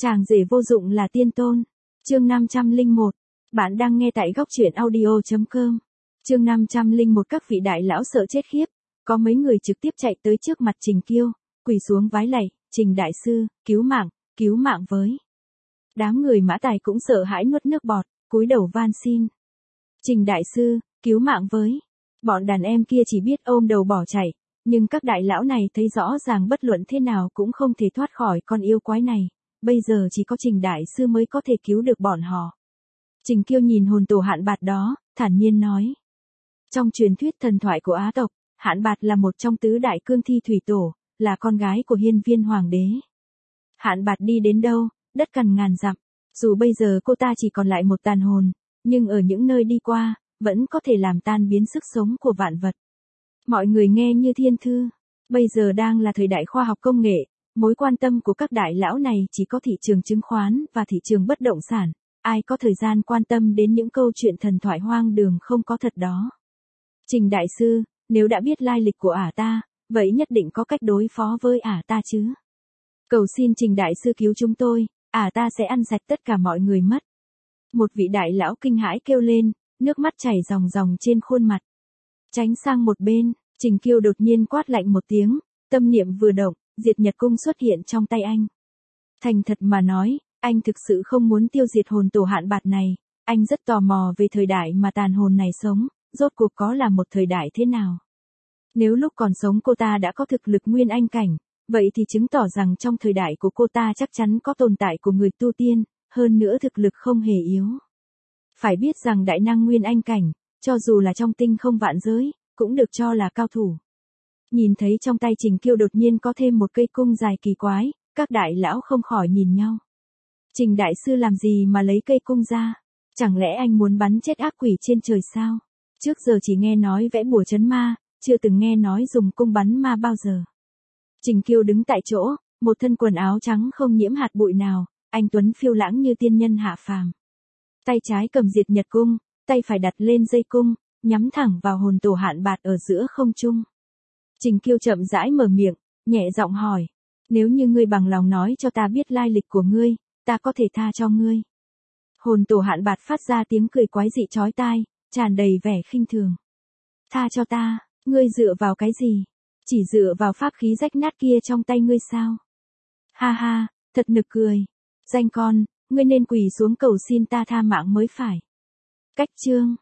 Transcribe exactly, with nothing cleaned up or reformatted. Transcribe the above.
Chàng rể vô dụng là tiên tôn. Chương năm trăm lẻ một. Bạn đang nghe tại góc truyện audio chấm com. Chương năm trăm lẻ một. Các vị đại lão sợ chết khiếp, có mấy người trực tiếp chạy tới trước mặt Trình Kiêu, quỳ xuống vái lạy, "Trình đại sư, cứu mạng, cứu mạng với." Đám người Mã Tài cũng sợ hãi nuốt nước bọt, cúi đầu van xin. "Trình đại sư, cứu mạng với." Bọn đàn em kia chỉ biết ôm đầu bỏ chạy, nhưng các đại lão này thấy rõ ràng bất luận thế nào cũng không thể thoát khỏi con yêu quái này, bây giờ chỉ có Trình đại sư mới có thể cứu được bọn họ. Trình Kiêu nhìn hồn tổ Hạn Bạt đó, thản nhiên nói. Trong truyền thuyết thần thoại của Á tộc, Hạn Bạt là một trong tứ đại cương thi thủy tổ, là con gái của hiên viên hoàng đế. Hạn Bạt đi đến đâu, đất cằn ngàn dặm, dù bây giờ cô ta chỉ còn lại một tàn hồn, nhưng ở những nơi đi qua, vẫn có thể làm tan biến sức sống của vạn vật. Mọi người nghe như thiên thư, bây giờ đang là thời đại khoa học công nghệ, mối quan tâm của các đại lão này chỉ có thị trường chứng khoán và thị trường bất động sản, ai có thời gian quan tâm đến những câu chuyện thần thoại hoang đường không có thật đó. Trình đại sư, nếu đã biết lai lịch của ả ta, vậy nhất định có cách đối phó với ả ta chứ. Cầu xin Trình đại sư cứu chúng tôi, ả ta sẽ ăn sạch tất cả mọi người mất. Một vị đại lão kinh hãi kêu lên, nước mắt chảy ròng ròng trên khuôn mặt. Tránh sang một bên, Trình Kiêu đột nhiên quát lạnh một tiếng, tâm niệm vừa động, diệt nhật cung xuất hiện trong tay anh. Thành thật mà nói, anh thực sự không muốn tiêu diệt hồn tổ Hạn Bạt này, anh rất tò mò về thời đại mà tàn hồn này sống, rốt cuộc có là một thời đại thế nào. Nếu lúc còn sống cô ta đã có thực lực nguyên anh cảnh, vậy thì chứng tỏ rằng trong thời đại của cô ta chắc chắn có tồn tại của người tu tiên, hơn nữa thực lực không hề yếu. Phải biết rằng đại năng nguyên anh cảnh, cho dù là trong tinh không vạn giới, cũng được cho là cao thủ. Nhìn thấy trong tay Trình Kiêu đột nhiên có thêm một cây cung dài kỳ quái, các đại lão không khỏi nhìn nhau. Trình đại sư làm gì mà lấy cây cung ra? Chẳng lẽ anh muốn bắn chết ác quỷ trên trời sao? Trước giờ chỉ nghe nói vẽ bùa trấn ma, chưa từng nghe nói dùng cung bắn ma bao giờ. Trình Kiêu đứng tại chỗ, một thân quần áo trắng không nhiễm hạt bụi nào, anh tuấn phiêu lãng như tiên nhân hạ phàm. Tay trái cầm diệt nhật cung, tay phải đặt lên dây cung, nhắm thẳng vào hồn tổ Hạn Bạt ở giữa không trung. Trình Kiêu chậm rãi mở miệng, nhẹ giọng hỏi, nếu như ngươi bằng lòng nói cho ta biết lai lịch của ngươi, ta có thể tha cho ngươi. Hồn tổ Hạn Bạt phát ra tiếng cười quái dị chói tai, tràn đầy vẻ khinh thường. Tha cho ta, ngươi dựa vào cái gì? Chỉ dựa vào pháp khí rách nát kia trong tay ngươi sao? Ha ha, thật nực cười. Danh con, ngươi nên quỳ xuống cầu xin ta tha mạng mới phải. Cách chương